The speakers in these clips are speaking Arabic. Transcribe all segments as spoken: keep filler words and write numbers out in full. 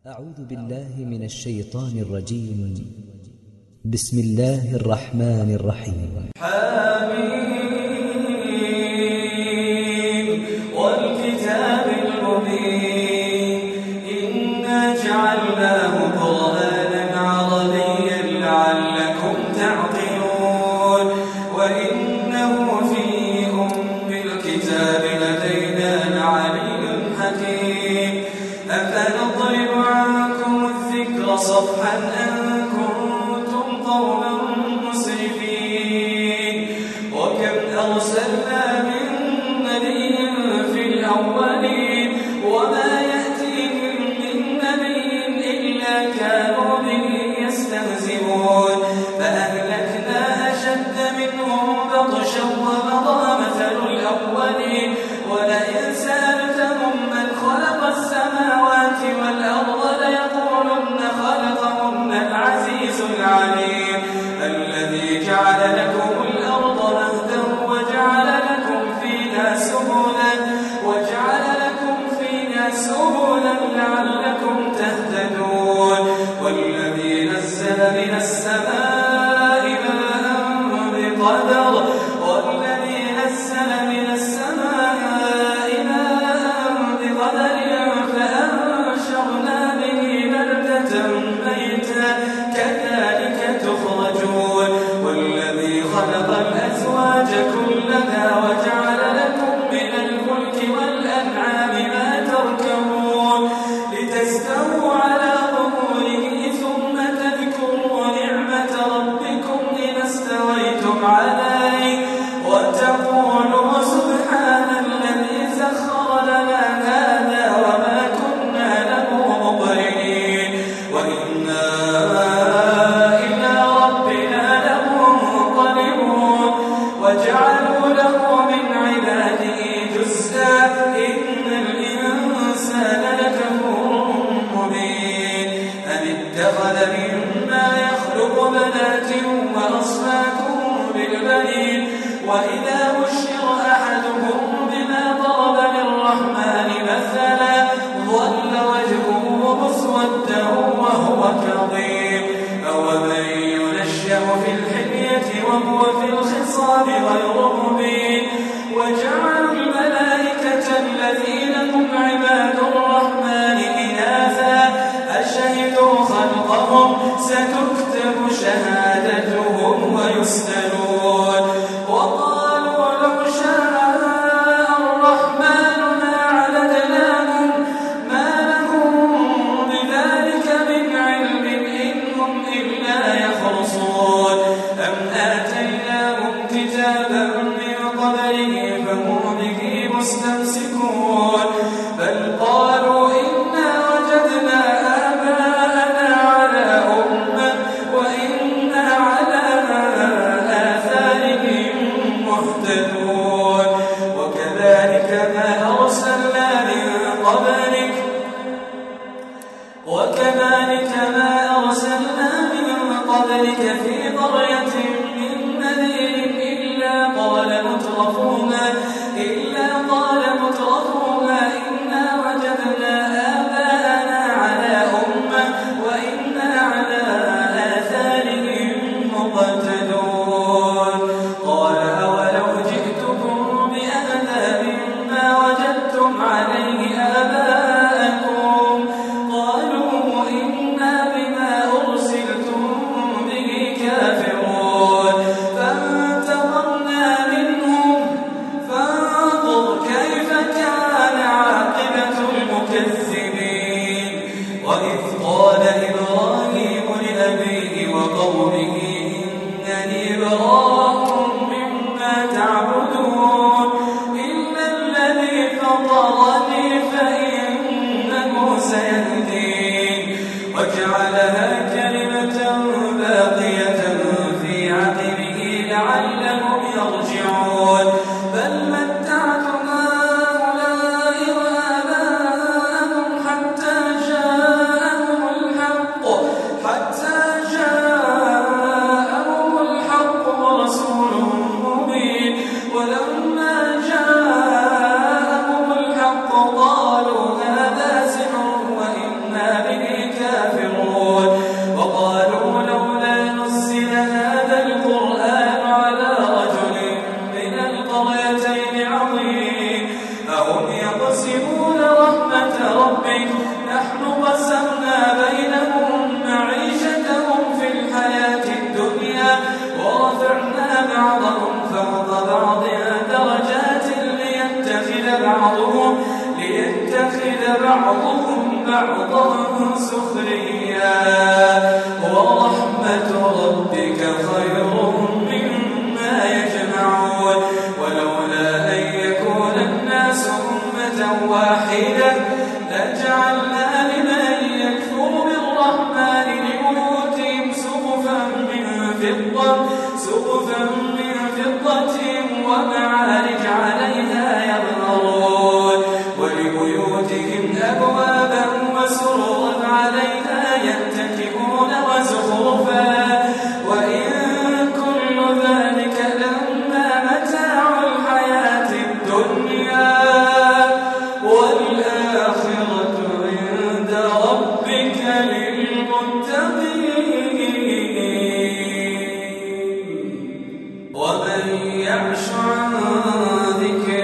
أعوذ بالله من الشيطان الرجيم. بسم الله الرحمن الرحيم. حميم والكتاب المبين إنا جعلناه قرآنا عربيا لعلكم تعقلون وإنه في أم الكتاب لدينا لعلي حكيم أفنضرب عنكم الذكر صفحا أن كنتم قوما مسرفين وكم أرسلنا من نبي في الأولين وما يأتيهم من نبي إلا كانوا به يستهزئون فأهلكنا أشد منهم بطشا ومضى مثل الأولين ولئن سألتهم من خلق السماوات والأرض ليقولن خلقهن العزيز العليم الذي جعل لكم الأرض مهدا وجعل لكم فيها سبلا وجعل لكم فيها سبلا لعلكم تهتدون والذي نزل من السماء ماء بقدر والذي نزل من السماء ماء بقدر فأنشرنا به بلدة ميتا كذلك تخرجون والذي خلق الأزواج كلها وجعل لكم من الفلك والأنعام ما تركبون لتستووا على ظهوره ثم تذكروا نعمة ربكم إذا استويتم عليه وتقولوا سبحان الذي سخر لنا هذا وما كنا له مقرنين وإنا إلى ربنا لمنقلبون وجعلوا له من عباده جزءا إن الإنسان لكفور مبين أم اتخذ مما يخلق بنات وأصفاكم بالبنين وإذا بشر أحدهم بما ضرب للرحمن مثلا ظل وجهه مسودا وهو كظيم أومن ينشأ في الحلية وهو في الخصام غير مبين وجعلوا الملائكة الذين هم عباد الرحمن إناثا أشهدوا خلقهم ستكتب شهادتهم ويسألون وقالوا لو شاء الرحمن ما عبدناهم ما لهم بذلك من علم إن هم إلا يخرصون أم آتيناهم كتابا من قبله فهم به مستمسكون بل قالوا إنا وجدنا آباءنا على أمة وإنا على آثارهم مهتدون وكذلك ما أرسلنا من قبلك وكذلك ما أرسلنا من قبلك في قرية من نذير إلا قال مترفوها إلا قال مترفوها إنا وجدنا آباءنا على أمة وإنا على آثارهم مقتدون قال أولو جئتكم بأهدى مما وجدتم عليه آباءكم قالوا إنا بما أرسلتم به كافرون فانتقمنا منهم فانظر كيف كان عاقبة المكذبين وإذ قال إبراهيم لأبيه وقومه إنني براء مما تعبدون إلا الذي فطرني فإنه سيهدين وجعلها كلمة باقية في عقبه لعلهم يرجعون بل متعت هؤلاء وآباءهم حتى جاءهم الحق حتى جاءهم الحق ورسول مبين ولما جاءهم الحق قالوا هذا سحر وإنا به عرضا سخريا ورحمة ربك خير مما يجمعون ولولا أن يكون الناس أمة واحدة لجعلنا لمن يكفر بالرحمن لبيوتهم سقفا من فضة سقفا من فضة ومعارج عليها يظهرون ولبيوتهم أبوابا وسررا عليها يتكئون وزخرفا وإن كل ذلك لما متاع الحياة الدنيا والآخرة عند ربك للمتقين ومن يعش عن ذكر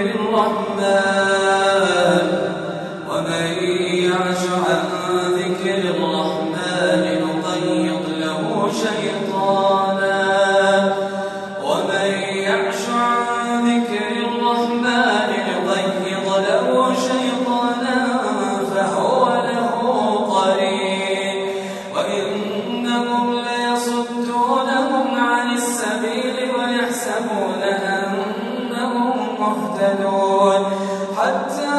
الرحمن ومن يعش عن ذكر الرحمن نقيض له شيطانا ومن يعش عن ذكر الرحمن نقيض له شيطانا فهو له قرين وإنهم ليصدونهم عن السبيل ويحسبون أنهم مهتدون حتى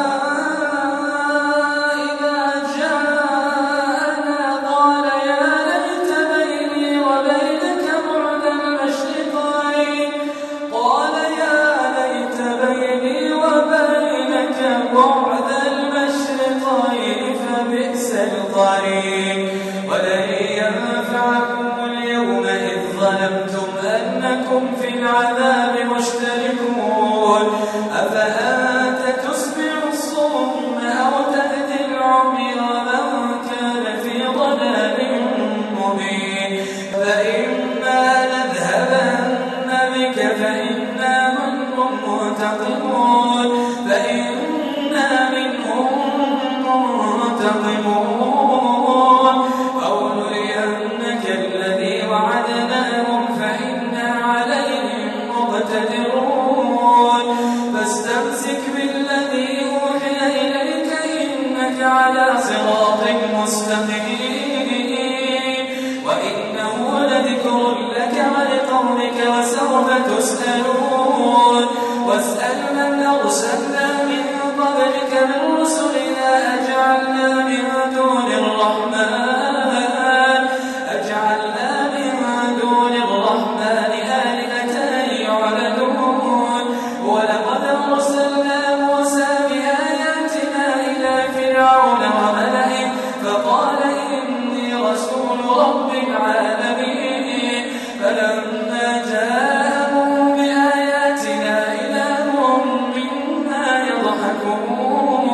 إذا جاءنا قال يا ليت بيني وبينك بعد المشرقين قال يا ليت بيني وبينك بعد المشرقين فبئس القرين ولن ينفعكم اليوم إذ ظلمتم أنكم في العذاب مشتركون أفأنت تسمع الصم أو تهدي العمي ومن كان في ضلال مبين فإما نذهبن بك فإنا منهم منتقمون فإنا منهم منتقمون أو نرينك الذي وعدناهم فإنا عليهم مقتدرون فاستمسك بالذي أوحي إليك إنك على صراط مستقيم وإنه لذكر لك ولقومك وسوف تسألون واسأل من أرسلنا من قبلك من رسلنا أجعلنا من دون الرحمن أجعلنا من دون الرحمن آلهة يعبدون ولقد أرسلنا موسى بآياتنا إلى فرعون وملئه فقال إني رسول رب العالمين فلما جاءهم بآياتنا إذا هم منها يضحكون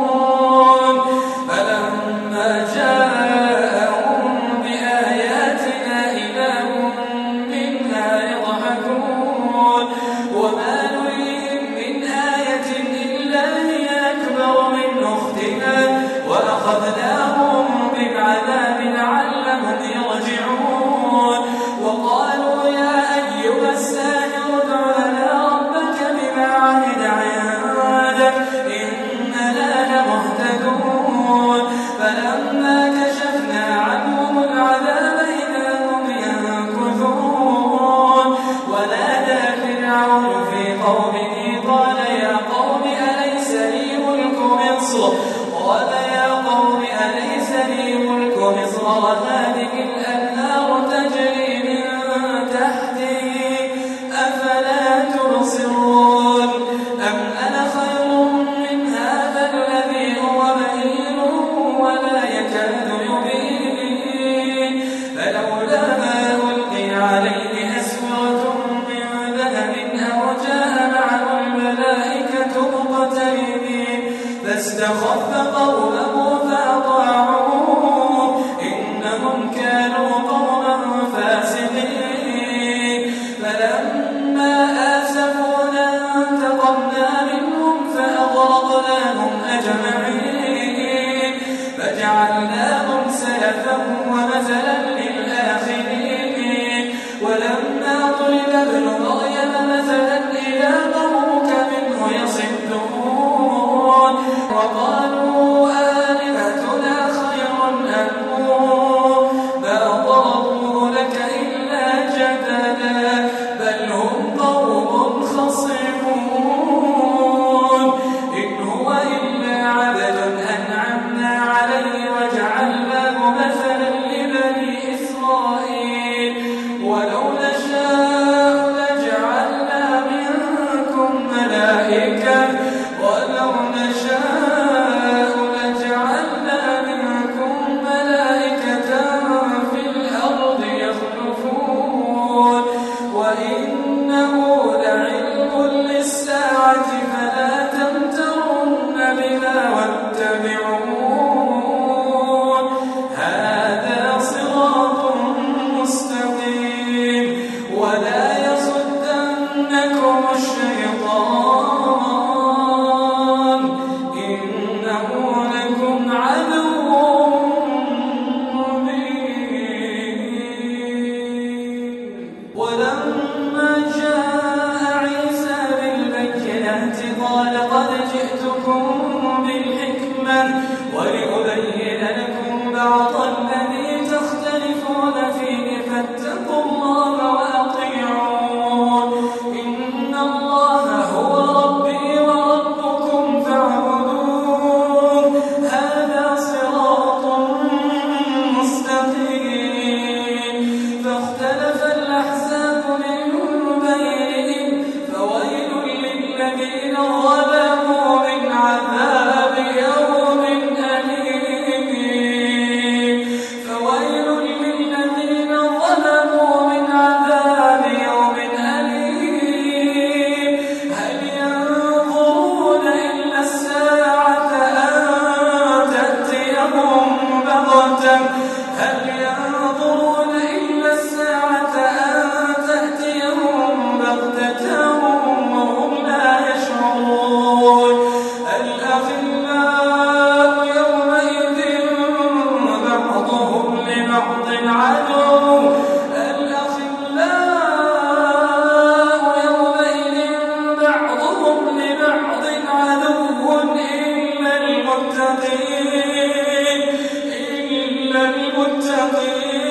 فلما جاءهم بآياتنا إذا هم منها يضحكون وما نريهم من آية إلا هي أكبر من أختها وأخذناهم بالعذاب لعلهم يرجعون وقالوا يا أيها الساحر ادع لنا ربك بما عهد عندك إننا لمهتدون فلما كشفنا عنهم العذاب إذا هم ينكثون ونادى فرعون في قومه قال يا قوم أليس لي ملك مصر قال يا قوم أليس لي ملك مصر وهذه الأنهار تجري من تحتي أفلا تبصرون أم أنا خير من هذا الذي هو مهين ولا يكاد يبين فلولا ما ألقي عليه أسورة من ذهب أو جاء معه الملائكة مقترنين فاستخف قومه فأطاعوه إنهم كانوا قوما فاسقين فلما آسفونا انتقمنا منهم فأغرقناهم أجمعين فجعلناهم سلفا ومثلا للآخرين ولما ضرب ابن مريم مثلا إذا قومك منه يصدون وقالوا آلهتنا خير فاتقوا الله وأطيعون إن الله هو ربي وربكم فاعبدوه هذا صراط مستقيم فاختلف الأحزاب من بينهم فويل للذين ظلموا من عذاب يوم أليم فويل للذين ظلموا من عذاب يوم أليم هل ينظرون إلا الساعة أن تأتيهم بغتة هل ينظرون إلا الساعة أن تأتيهم بغتة وهم لا يشعرون الأخلاء يومئذ بعضهم لبعض عدو الأخلاء يومئذ بعضهم لبعض عدو إلا المتقين إلا المتقين